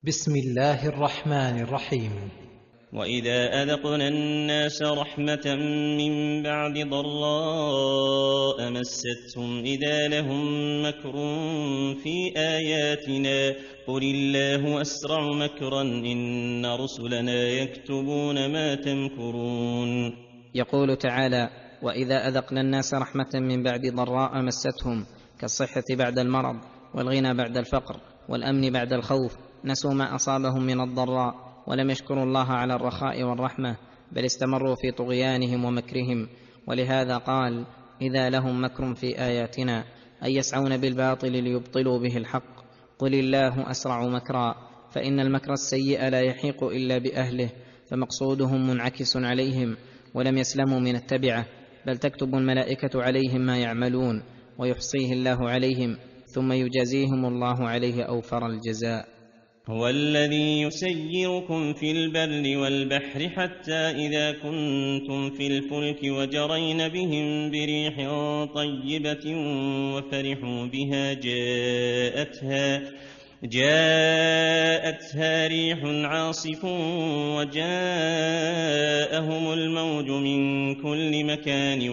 بسم الله الرحمن الرحيم. وإذا أذقنا الناس رحمة من بعد ضراء مستهم إذا لهم مكر في آياتنا قل الله أسرع مكرا إن رسلنا يكتبون ما تمكرون. يقول تعالى: وإذا أذقنا الناس رحمة من بعد ضراء مستهم، كالصحة بعد المرض، والغنى بعد الفقر، والأمن بعد الخوف، نسوا ما أصابهم من الضراء ولم يشكروا الله على الرخاء والرحمة، بل استمروا في طغيانهم ومكرهم. ولهذا قال: إذا لهم مكر في آياتنا، أي يسعون بالباطل ليبطلوا به الحق. قل الله أسرع مكرا، فإن المكر السيء لا يحيق إلا بأهله، فمقصودهم منعكس عليهم، ولم يسلموا من التبعة، بل تكتب الملائكة عليهم ما يعملون، ويحصيه الله عليهم، ثم يجازيهم الله عليه أوفر الجزاء. هو الذي يسيركم في البر والبحر حتى إذا كنتم في الفلك وجرين بهم بريح طيبة وفرحوا بها جاءتها ريح عاصف وجاءهم الموج من كل مكان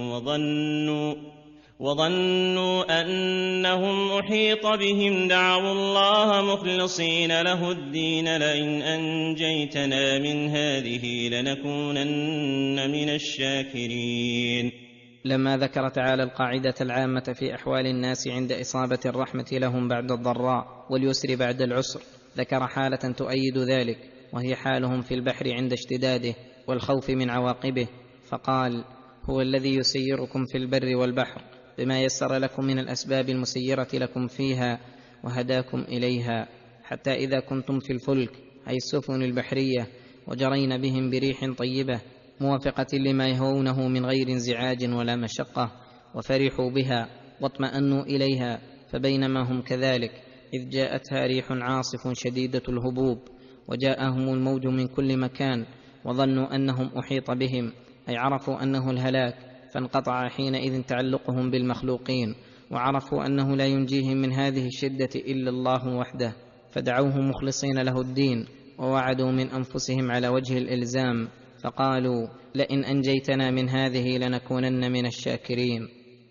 وظنوا أنهم أحيط بهم دعوا الله مخلصين له الدين لئن أنجيتنا من هذه لنكونن من الشاكرين. لما ذكر تعالى القاعدة العامة في أحوال الناس عند إصابة الرحمة لهم بعد الضراء واليسر بعد العسر، ذكر حالة تؤيد ذلك، وهي حالهم في البحر عند اشتداده والخوف من عواقبه، فقال: هو الذي يسيركم في البر والبحر بما يسر لكم من الأسباب المسيرة لكم فيها وهداكم إليها، حتى إذا كنتم في الفلك أي السفن البحرية وجرين بهم بريح طيبة موافقة لما يهونه من غير انزعاج ولا مشقة، وفرحوا بها واطمأنوا إليها، فبينما هم كذلك إذ جاءتها ريح عاصف شديدة الهبوب وجاءهم الموج من كل مكان وظنوا أنهم أحيط بهم، أي عرفوا أنه الهلاك، فانقطع حينئذ تعلقهم بالمخلوقين، وعرفوا أنه لا ينجيهم من هذه الشدة إلا الله وحده، فدعوه مخلصين له الدين، ووعدوا من أنفسهم على وجه الإلزام، فقالوا: لئن أنجيتنا من هذه لنكونن من الشاكرين.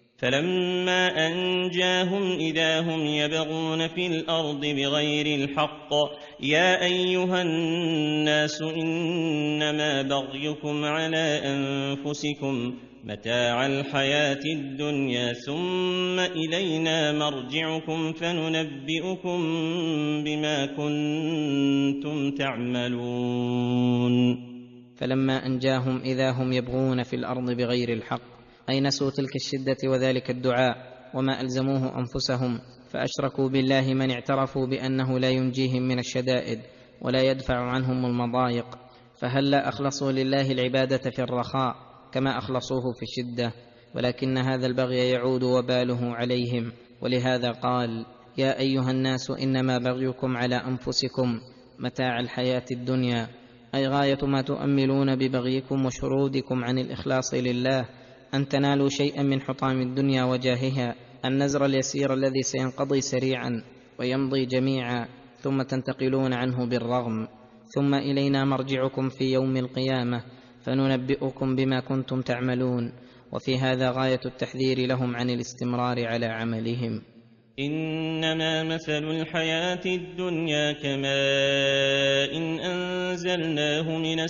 فلما أنجاهم إذا هم يبغون في الأرض بغير الحق يا أيها الناس إنما بغيكم على أنفسكم متاع الحياة الدنيا ثم إلينا مرجعكم فننبئكم بما كنتم تعملون. فلما أنجاهم إذا هم يبغون في الأرض بغير الحق، أي نسوا تلك الشدة وذلك الدعاء وما ألزموه أنفسهم، فأشركوا بالله من اعترفوا بأنه لا ينجيهم من الشدائد ولا يدفع عنهم المضايق، فهلا أخلصوا لله العبادة في الرخاء كما أخلصوه في الشدة، ولكن هذا البغي يعود وباله عليهم. ولهذا قال: يا أيها الناس إنما بغيكم على أنفسكم متاع الحياة الدنيا، أي غاية ما تؤملون ببغيكم وشرودكم عن الإخلاص لله أن تنالوا شيئا من حطام الدنيا وجاهها، النزر اليسير الذي سينقضي سريعا ويمضي جميعا، ثم تنتقلون عنه بالرغم، ثم إلينا مرجعكم في يوم القيامة فننبئكم بما كنتم تعملون. وفي هذا غاية التحذير لهم عن الاستمرار على عملهم. إنما مثل الحياة الدنيا كماء إن أنزلناه من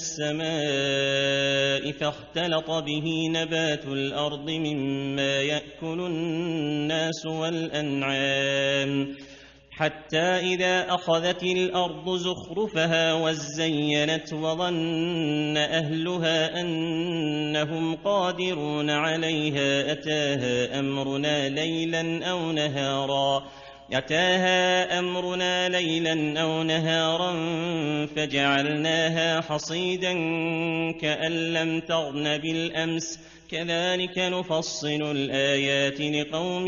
السماء فاختلط به نبات الأرض مما يأكل الناس والأنعام حتى إذا أخذت الأرض زخرفها وزينت وظن أهلها أنهم قادرون عليها أتاها أمرنا ليلا أو نهارا فجعلناها حصيدا كأن لم تغن بالأمس كذلك نفصل الآيات لقوم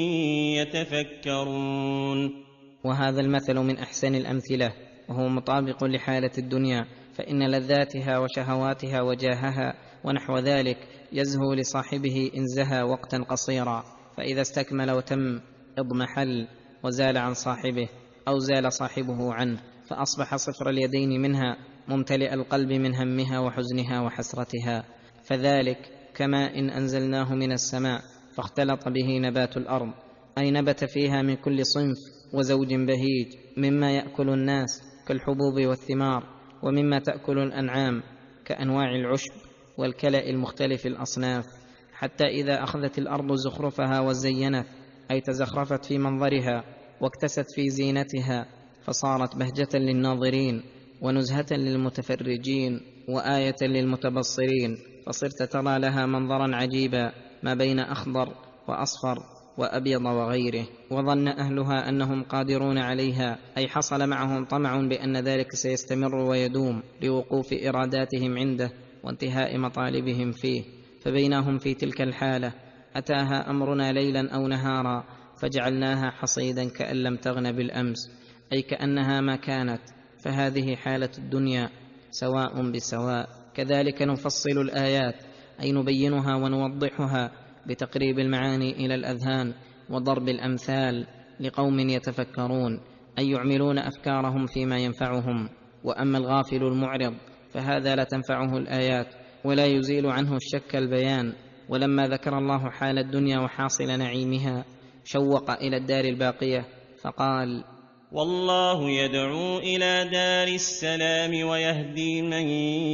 يتفكرون. وهذا المثل من أحسن الأمثلة، وهو مطابق لحالة الدنيا، فإن لذاتها وشهواتها وجاهها ونحو ذلك يزهو لصاحبه إن زهى وقتا قصيرا، فإذا استكمل وتم اضمحل وزال عن صاحبه أو زال صاحبه عنه، فأصبح صفر اليدين منها، ممتلئ القلب من همها وحزنها وحسرتها. فذلك كماء إن أنزلناه من السماء فاختلط به نبات الأرض، أي نبت فيها من كل صنف وزوج بهيج، مما يأكل الناس كالحبوب والثمار، ومما تأكل الأنعام كأنواع العشب والكلأ المختلف الأصناف، حتى إذا أخذت الأرض زخرفها وزينت، أي تزخرفت في منظرها واكتست في زينتها، فصارت بهجة للناظرين ونزهة للمتفرجين وآية للمتبصرين، فصرت ترى لها منظرا عجيبا ما بين أخضر وأصفر وأبيض وغيره. وظن أهلها أنهم قادرون عليها، أي حصل معهم طمع بأن ذلك سيستمر ويدوم لوقوف إراداتهم عنده وانتهاء مطالبهم فيه. فبينهم في تلك الحالة أتاها أمرنا ليلا أو نهارا فجعلناها حصيدا كأن لم تغن بالأمس، أي كأنها ما كانت. فهذه حالة الدنيا سواء بسواء. كذلك نفصل الآيات، أي نبينها ونوضحها بتقريب المعاني إلى الأذهان وضرب الأمثال لقوم يتفكرون، أي يعملون أفكارهم فيما ينفعهم. وأما الغافل المعرض فهذا لا تنفعه الآيات ولا يزيل عنه الشك البيان. ولما ذكر الله حال الدنيا وحاصل نعيمها شوق إلى الدار الباقية فقال: والله يدعو إلى دار السلام ويهدي من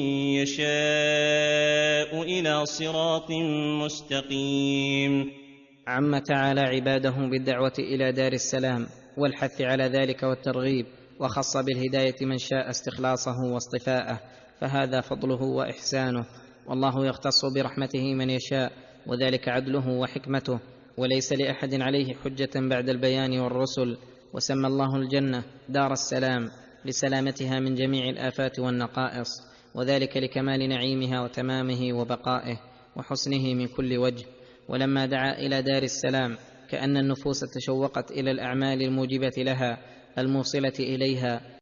يشاء إلى صراط مستقيم. عم تعالى عباده بالدعوة إلى دار السلام والحث على ذلك والترغيب، وخص بالهداية من شاء استخلاصه واصطفاءه، فهذا فضله وإحسانه. والله يختص برحمته من يشاء، وذلك عدله وحكمته، وليس لأحد عليه حجة بعد البيان والرسل. وسمى الله الجنة دار السلام لسلامتها من جميع الآفات والنقائص، وذلك لكمال نعيمها وتمامه وبقائه وحسنه من كل وجه. ولما دعا إلى دار السلام كأن النفوس تشوقت إلى الأعمال الموجبة لها الموصلة إليها،